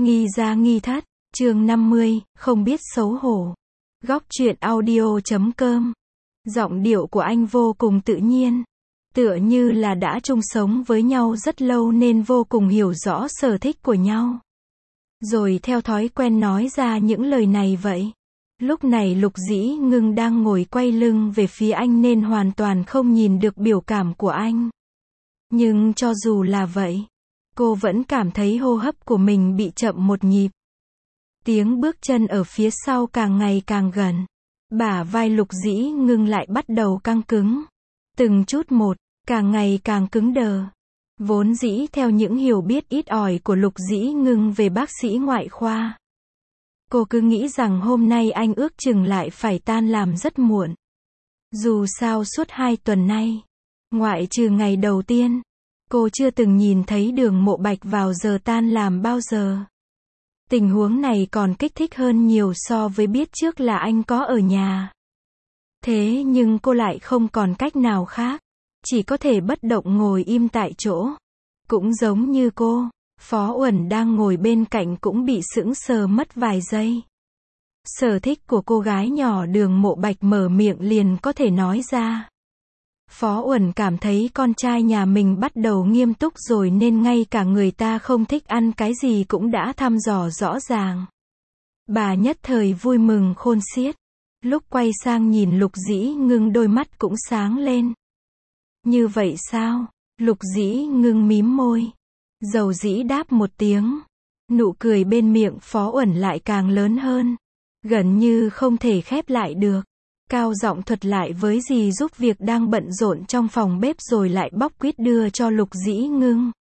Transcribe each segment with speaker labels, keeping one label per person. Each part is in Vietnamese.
Speaker 1: Nghi gia nghi thất, chương 50, không biết xấu hổ. Góc truyện audio.com. Giọng điệu của anh vô cùng tự nhiên. Tựa như là đã chung sống với nhau rất lâu nên vô cùng hiểu rõ sở thích của nhau. Rồi theo thói quen nói ra những lời này vậy. Lúc này Lục Dĩ Ngưng đang ngồi quay lưng về phía anh nên hoàn toàn không nhìn được biểu cảm của anh. Nhưng cho dù là vậy, cô vẫn cảm thấy hô hấp của mình bị chậm một nhịp. Tiếng bước chân ở phía sau càng ngày càng gần. Bả vai Lục Dĩ Ngưng lại bắt đầu căng cứng. Từng chút một, càng ngày càng cứng đờ. Vốn dĩ theo những hiểu biết ít ỏi của Lục Dĩ Ngưng về bác sĩ ngoại khoa, cô cứ nghĩ rằng hôm nay anh ước chừng lại phải tan làm rất muộn. Dù sao suốt 2 tuần nay, ngoại trừ ngày đầu tiên, cô chưa từng nhìn thấy Đường Mộ Bạch vào giờ tan làm bao giờ. Tình huống này còn kích thích hơn nhiều so với biết trước là anh có ở nhà. Thế nhưng cô lại không còn cách nào khác, chỉ có thể bất động ngồi im tại chỗ. Cũng giống như cô, Phó Uẩn đang ngồi bên cạnh cũng bị sững sờ mất vài giây. Sở thích của cô gái nhỏ Đường Mộ Bạch mở miệng liền có thể nói ra. Phó Uẩn cảm thấy con trai nhà mình bắt đầu nghiêm túc rồi nên ngay cả người ta không thích ăn cái gì cũng đã thăm dò rõ ràng. Bà nhất thời vui mừng khôn xiết. Lúc quay sang nhìn Lục Dĩ Ngưng đôi mắt cũng sáng lên. Như vậy sao? Lục Dĩ Ngưng mím môi. Dầu dĩ đáp một tiếng. Nụ cười bên miệng Phó Uẩn lại càng lớn hơn. Gần như không thể khép lại được. Cao giọng thuật lại với dì giúp việc đang bận rộn trong phòng bếp rồi lại bóc quýt đưa cho Lục Dĩ Ngưng.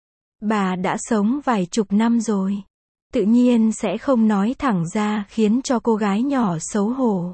Speaker 1: Bà đã sống vài chục năm rồi. Tự nhiên sẽ không nói thẳng ra khiến cho cô gái nhỏ xấu hổ.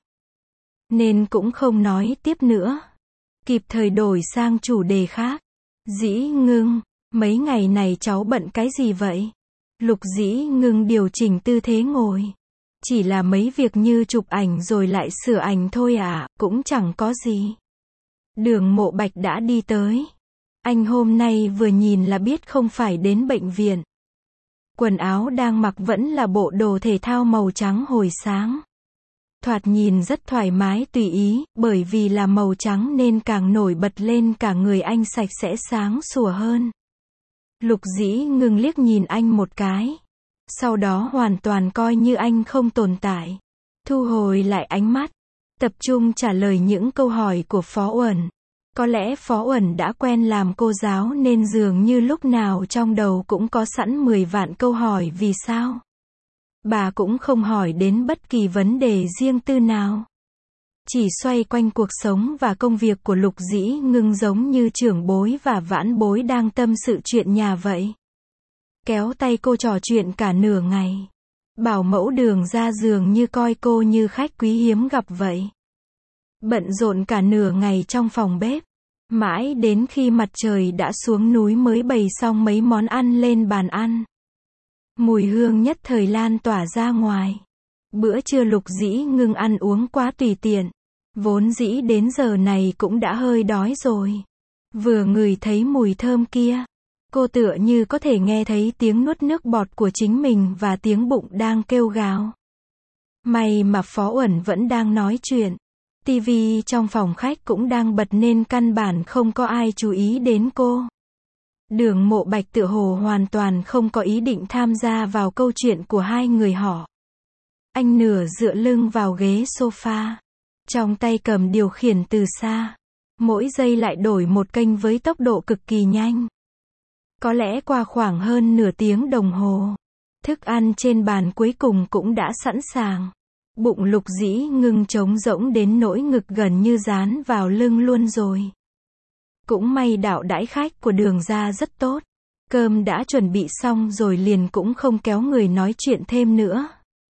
Speaker 1: Nên cũng không nói tiếp nữa. Kịp thời đổi sang chủ đề khác. Dĩ Ngưng, mấy ngày này cháu bận cái gì vậy? Lục Dĩ Ngưng điều chỉnh tư thế ngồi. Chỉ là mấy việc như chụp ảnh rồi lại sửa ảnh thôi à, cũng chẳng có gì. Đường Mộ Bạch đã đi tới. Anh hôm nay vừa nhìn là biết không phải đến bệnh viện. Quần áo đang mặc vẫn là bộ đồ thể thao màu trắng hồi sáng. Thoạt nhìn rất thoải mái tùy ý, bởi vì là màu trắng nên càng nổi bật lên cả người anh sạch sẽ sáng sủa hơn. Lục Dĩ Ngưng liếc nhìn anh một cái. Sau đó hoàn toàn coi như anh không tồn tại. Thu hồi lại ánh mắt. Tập trung trả lời những câu hỏi của Phó Uẩn. Có lẽ Phó Uẩn đã quen làm cô giáo nên dường như lúc nào trong đầu cũng có sẵn 10 vạn câu hỏi vì sao. Bà cũng không hỏi đến bất kỳ vấn đề riêng tư nào. Chỉ xoay quanh cuộc sống và công việc của Lục Dĩ Ngưng giống như trưởng bối và vãn bối đang tâm sự chuyện nhà vậy. Kéo tay cô trò chuyện cả nửa ngày. Bảo mẫu Đường ra dường như coi cô như khách quý hiếm gặp vậy. Bận rộn cả nửa ngày trong phòng bếp. Mãi đến khi mặt trời đã xuống núi mới bày xong mấy món ăn lên bàn ăn. Mùi hương nhất thời lan tỏa ra ngoài. Bữa trưa Lục Dĩ Ngưng ăn uống quá tùy tiện. Vốn dĩ đến giờ này cũng đã hơi đói rồi. Vừa ngửi thấy mùi thơm kia, cô tựa như có thể nghe thấy tiếng nuốt nước bọt của chính mình và tiếng bụng đang kêu gào. May mà Phó Uẩn vẫn đang nói chuyện. Tivi trong phòng khách cũng đang bật nên căn bản không có ai chú ý đến cô. Đường Mộ Bạch tựa hồ hoàn toàn không có ý định tham gia vào câu chuyện của hai người họ. Anh nửa dựa lưng vào ghế sofa. Trong tay cầm điều khiển từ xa. Mỗi giây lại đổi một kênh với tốc độ cực kỳ nhanh. Có lẽ qua khoảng hơn nửa tiếng đồng hồ, thức ăn trên bàn cuối cùng cũng đã sẵn sàng. Bụng Lục Dĩ Ngưng trống rỗng đến nỗi ngực gần như dán vào lưng luôn rồi. Cũng may đạo đãi khách của Đường gia rất tốt. Cơm đã chuẩn bị xong rồi liền cũng không kéo người nói chuyện thêm nữa.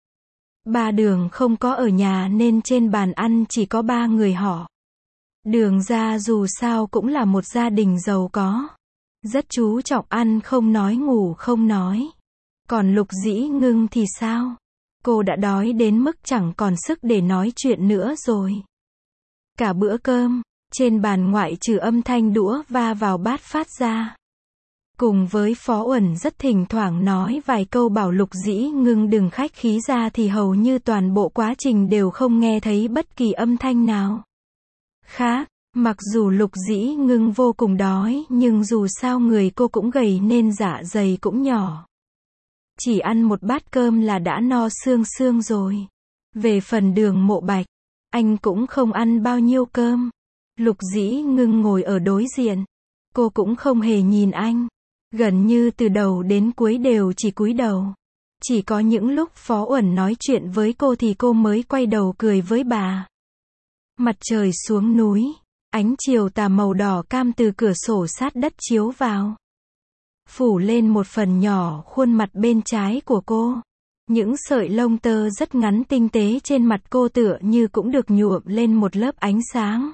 Speaker 1: Ba Đường không có ở nhà nên trên bàn ăn chỉ có 3 người họ. Đường gia dù sao cũng là một gia đình giàu có. Rất chú trọng ăn không nói ngủ không nói. Còn Lục Dĩ Ngưng thì sao? Cô đã đói đến mức chẳng còn sức để nói chuyện nữa rồi. Cả bữa cơm, trên bàn ngoại trừ âm thanh đũa va vào bát phát ra. Cùng với Phó Uẩn rất thỉnh thoảng nói vài câu bảo Lục Dĩ Ngưng đừng khách khí ra thì hầu như toàn bộ quá trình đều không nghe thấy bất kỳ âm thanh nào khác. Mặc dù Lục Dĩ Ngưng vô cùng đói, nhưng dù sao người cô cũng gầy nên dạ dày cũng nhỏ. Chỉ ăn một bát cơm là đã no xương xương rồi. Về phần Đường Mộ Bạch, anh cũng không ăn bao nhiêu cơm. Lục Dĩ Ngưng ngồi ở đối diện. Cô cũng không hề nhìn anh. Gần như từ đầu đến cuối đều chỉ cúi đầu. Chỉ có những lúc Phó Uẩn nói chuyện với cô thì cô mới quay đầu cười với bà. Mặt trời xuống núi. Ánh chiều tà màu đỏ cam từ cửa sổ sát đất chiếu vào. Phủ lên một phần nhỏ khuôn mặt bên trái của cô. Những sợi lông tơ rất ngắn tinh tế trên mặt cô tựa như cũng được nhuộm lên một lớp ánh sáng.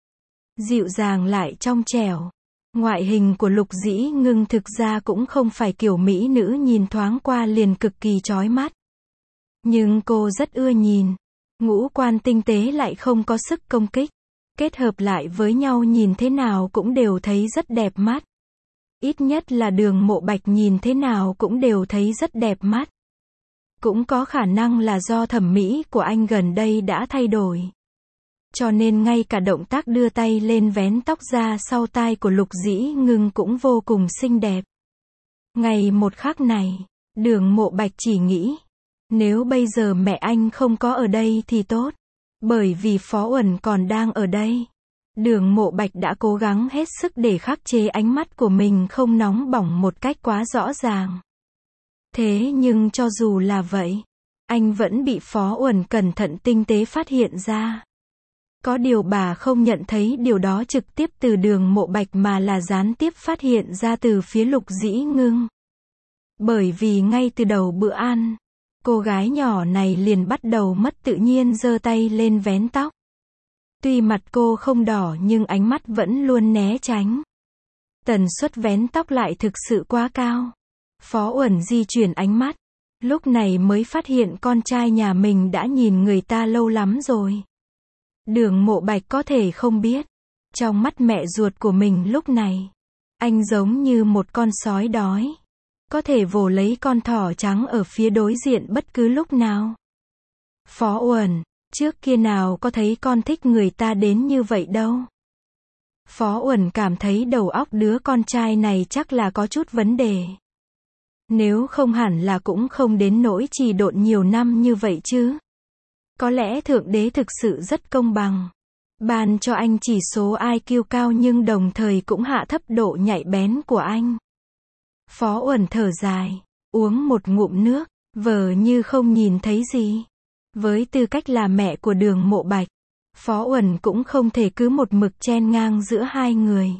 Speaker 1: Dịu dàng lại trong trẻo. Ngoại hình của Lục Dĩ Ngưng thực ra cũng không phải kiểu mỹ nữ nhìn thoáng qua liền cực kỳ chói mắt. Nhưng cô rất ưa nhìn. Ngũ quan tinh tế lại không có sức công kích. Kết hợp lại với nhau nhìn thế nào cũng đều thấy rất đẹp mắt. Ít nhất là Đường Mộ Bạch nhìn thế nào cũng đều thấy rất đẹp mắt. Cũng có khả năng là do thẩm mỹ của anh gần đây đã thay đổi. Cho nên ngay cả động tác đưa tay lên vén tóc ra sau tai của Lục Dĩ Ngưng cũng vô cùng xinh đẹp. Ngày một khắc này, Đường Mộ Bạch chỉ nghĩ, nếu bây giờ mẹ anh không có ở đây thì tốt. Bởi vì Phó Uẩn còn đang ở đây. Đường Mộ Bạch đã cố gắng hết sức để khắc chế ánh mắt của mình không nóng bỏng một cách quá rõ ràng. Thế nhưng cho dù là vậy, anh vẫn bị Phó Uẩn cẩn thận tinh tế phát hiện ra. Có điều bà không nhận thấy điều đó trực tiếp từ Đường Mộ Bạch mà là gián tiếp phát hiện ra từ phía Lục Dĩ Ngưng. Bởi vì ngay từ đầu bữa ăn, cô gái nhỏ này liền bắt đầu mất tự nhiên giơ tay lên vén tóc. Tuy mặt cô không đỏ nhưng ánh mắt vẫn luôn né tránh. Tần suất vén tóc lại thực sự quá cao. Phó Uẩn di chuyển ánh mắt. Lúc này mới phát hiện con trai nhà mình đã nhìn người ta lâu lắm rồi. Đường Mộ Bạch có thể không biết. Trong mắt mẹ ruột của mình lúc này, anh giống như một con sói đói. Có thể vồ lấy con thỏ trắng ở phía đối diện bất cứ lúc nào. Phó Uẩn, trước kia nào có thấy con thích người ta đến như vậy đâu. Phó Uẩn cảm thấy đầu óc đứa con trai này chắc là có chút vấn đề. Nếu không hẳn là cũng không đến nỗi trì độn nhiều năm như vậy chứ. Có lẽ Thượng Đế thực sự rất công bằng. Ban cho anh chỉ số IQ cao nhưng đồng thời cũng hạ thấp độ nhạy bén của anh. Phó Uẩn thở dài, uống một ngụm nước, vờ như không nhìn thấy gì. Với tư cách là mẹ của Đường Mộ Bạch, Phó Uẩn cũng không thể cứ một mực chen ngang giữa hai người.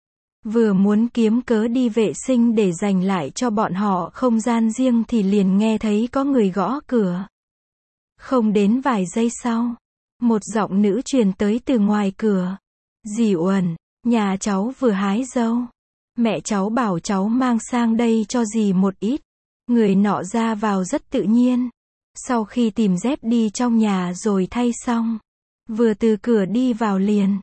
Speaker 1: Vừa muốn kiếm cớ đi vệ sinh để dành lại cho bọn họ không gian riêng thì liền nghe thấy có người gõ cửa. Không đến vài giây sau, một giọng nữ truyền tới từ ngoài cửa. Dì Uẩn, nhà cháu vừa hái dâu. Mẹ cháu bảo cháu mang sang đây cho dì một ít. Người nọ ra vào rất tự nhiên. Sau khi tìm dép đi trong nhà rồi thay xong, vừa từ cửa đi vào liền.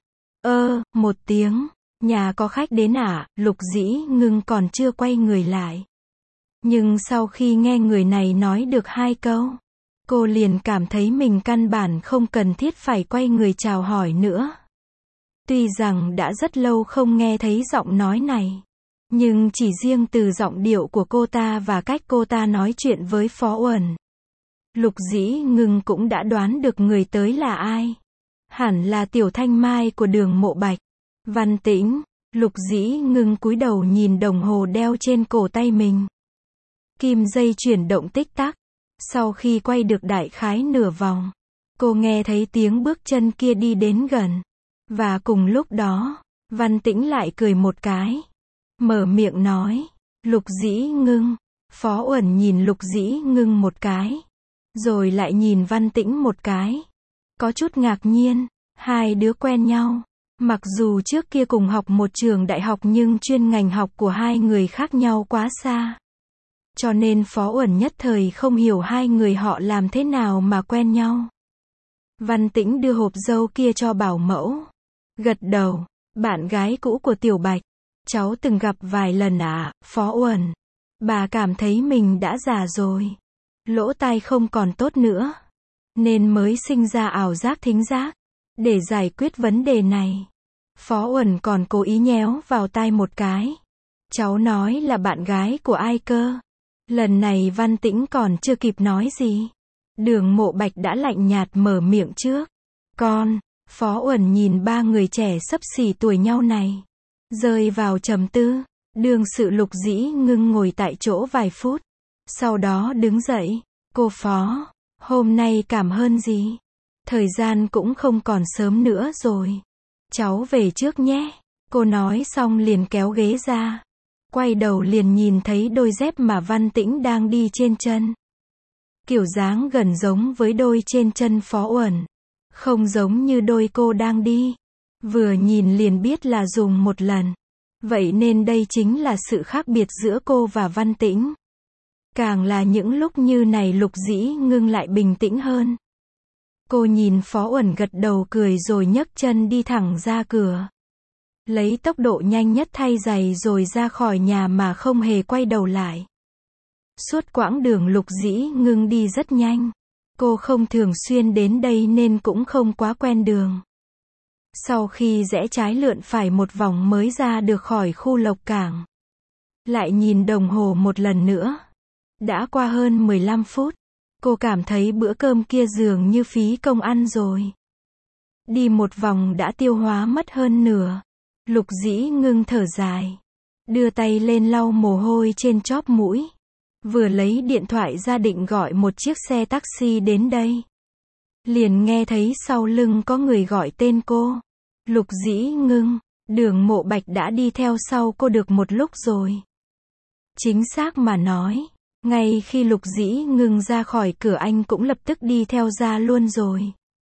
Speaker 1: Một tiếng, nhà có khách đến à? Lục Dĩ Ngưng còn chưa quay người lại. Nhưng sau khi nghe người này nói được hai câu, cô liền cảm thấy mình căn bản không cần thiết phải quay người chào hỏi nữa. Tuy rằng đã rất lâu không nghe thấy giọng nói này, nhưng chỉ riêng từ giọng điệu của cô ta và cách cô ta nói chuyện với Phó Uẩn, Lục Dĩ Ngưng cũng đã đoán được người tới là ai. Hẳn là Tiểu Thanh Mai của Đường Mộ Bạch. Văn Tĩnh. Lục Dĩ Ngưng cúi đầu nhìn đồng hồ đeo trên cổ tay mình. Kim dây chuyển động tích tắc. Sau khi quay được đại khái nửa vòng, cô nghe thấy tiếng bước chân kia đi đến gần. Và cùng lúc đó, Văn Tĩnh lại cười một cái. Mở miệng nói, Lục Dĩ Ngưng. Phó Uẩn nhìn Lục Dĩ Ngưng một cái. Rồi lại nhìn Văn Tĩnh một cái. Có chút ngạc nhiên, hai đứa quen nhau. Mặc dù trước kia cùng học một trường đại học nhưng chuyên ngành học của hai người khác nhau quá xa. Cho nên Phó Uẩn nhất thời không hiểu hai người họ làm thế nào mà quen nhau. Văn Tĩnh đưa hộp dâu kia cho bảo mẫu. Gật đầu, bạn gái cũ của Tiểu Bạch. Cháu từng gặp vài lần ạ, Phó Uẩn. Bà cảm thấy mình đã già rồi. Lỗ tai không còn tốt nữa. Nên mới sinh ra ảo giác thính giác. Để giải quyết vấn đề này, Phó Uẩn còn cố ý nhéo vào tai một cái. Cháu nói là bạn gái của ai cơ? Lần này Văn Tĩnh còn chưa kịp nói gì. Đường Mộ Bạch đã lạnh nhạt mở miệng trước. Con, Phó Uẩn nhìn ba người trẻ xấp xỉ tuổi nhau này. Rơi vào trầm tư. Đương sự Lục Dĩ Ngưng ngồi tại chỗ vài phút. Sau đó đứng dậy. Cô Phó, hôm nay cảm ơn gì? Thời gian cũng không còn sớm nữa rồi. Cháu về trước nhé. Cô nói xong liền kéo ghế ra. Quay đầu liền nhìn thấy đôi dép mà Văn Tĩnh đang đi trên chân. Kiểu dáng gần giống với đôi trên chân Phó Uẩn. Không giống như đôi cô đang đi. Vừa nhìn liền biết là dùng một lần. Vậy nên đây chính là sự khác biệt giữa cô và Văn Tĩnh. Càng là những lúc như này Lục Dĩ Ngưng lại bình tĩnh hơn. Cô nhìn Phó Uẩn gật đầu cười rồi nhấc chân đi thẳng ra cửa. Lấy tốc độ nhanh nhất thay giày rồi ra khỏi nhà mà không hề quay đầu lại. Suốt quãng đường Lục Dĩ Ngưng đi rất nhanh. Cô không thường xuyên đến đây nên cũng không quá quen đường. Sau khi rẽ trái lượn phải một vòng mới ra được khỏi khu Lộc Cảng. Lại nhìn đồng hồ một lần nữa. Đã qua hơn 15 phút. Cô cảm thấy bữa cơm kia dường như phí công ăn rồi. Đi một vòng đã tiêu hóa mất hơn nửa. Lục Dĩ Ngưng thở dài. Đưa tay lên lau mồ hôi trên chóp mũi. Vừa lấy điện thoại ra định gọi một chiếc xe taxi đến đây. Liền nghe thấy sau lưng có người gọi tên cô. Lục Dĩ Ngưng, Đường Mộ Bạch đã đi theo sau cô được một lúc rồi. Chính xác mà nói, ngay khi Lục Dĩ Ngưng ra khỏi cửa anh cũng lập tức đi theo ra luôn rồi.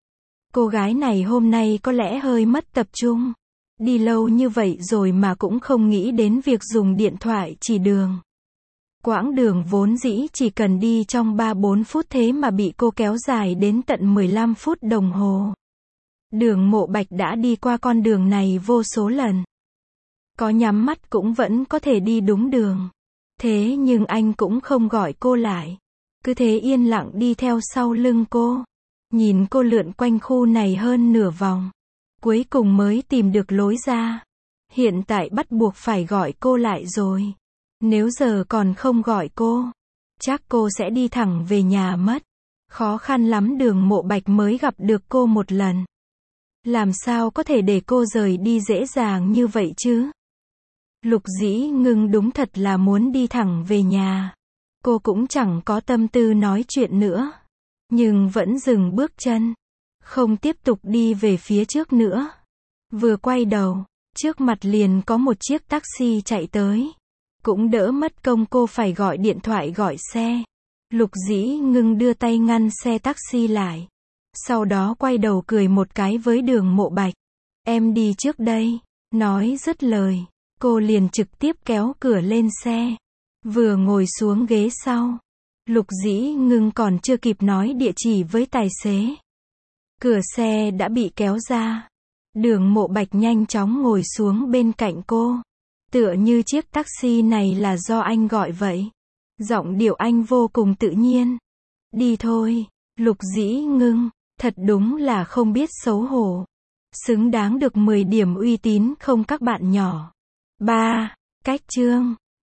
Speaker 1: Cô gái này hôm nay có lẽ hơi mất tập trung. Đi lâu như vậy rồi mà cũng không nghĩ đến việc dùng điện thoại chỉ đường. Quãng đường vốn dĩ chỉ cần đi trong 3-4 phút thế mà bị cô kéo dài đến tận 15 phút đồng hồ. Đường Mộ Bạch đã đi qua con đường này vô số lần. Có nhắm mắt cũng vẫn có thể đi đúng đường. Thế nhưng anh cũng không gọi cô lại. Cứ thế yên lặng đi theo sau lưng cô. Nhìn cô lượn quanh khu này hơn nửa vòng. Cuối cùng mới tìm được lối ra. Hiện tại bắt buộc phải gọi cô lại rồi. Nếu giờ còn không gọi cô, chắc cô sẽ đi thẳng về nhà mất. Khó khăn lắm Đường Mộ Bạch mới gặp được cô một lần. Làm sao có thể để cô rời đi dễ dàng như vậy chứ? Lục Dĩ Ngưng đúng thật là muốn đi thẳng về nhà. Cô cũng chẳng có tâm tư nói chuyện nữa. Nhưng vẫn dừng bước chân. Không tiếp tục đi về phía trước nữa. Vừa quay đầu, trước mặt liền có một chiếc taxi chạy tới. Cũng đỡ mất công cô phải gọi điện thoại gọi xe. Lục Dĩ Ngưng đưa tay ngăn xe taxi lại. Sau đó quay đầu cười một cái với Đường Mộ Bạch. Em đi trước đây. Nói dứt lời, cô liền trực tiếp kéo cửa lên xe. Vừa ngồi xuống ghế sau, Lục Dĩ Ngưng còn chưa kịp nói địa chỉ với tài xế. Cửa xe đã bị kéo ra. Đường Mộ Bạch nhanh chóng ngồi xuống bên cạnh cô. Tựa như chiếc taxi này là do anh gọi vậy. Giọng điệu anh vô cùng tự nhiên. Đi thôi, Lục Dĩ Ngưng, thật đúng là không biết xấu hổ. Xứng đáng được 10 điểm uy tín không các bạn nhỏ. 3. Cách chương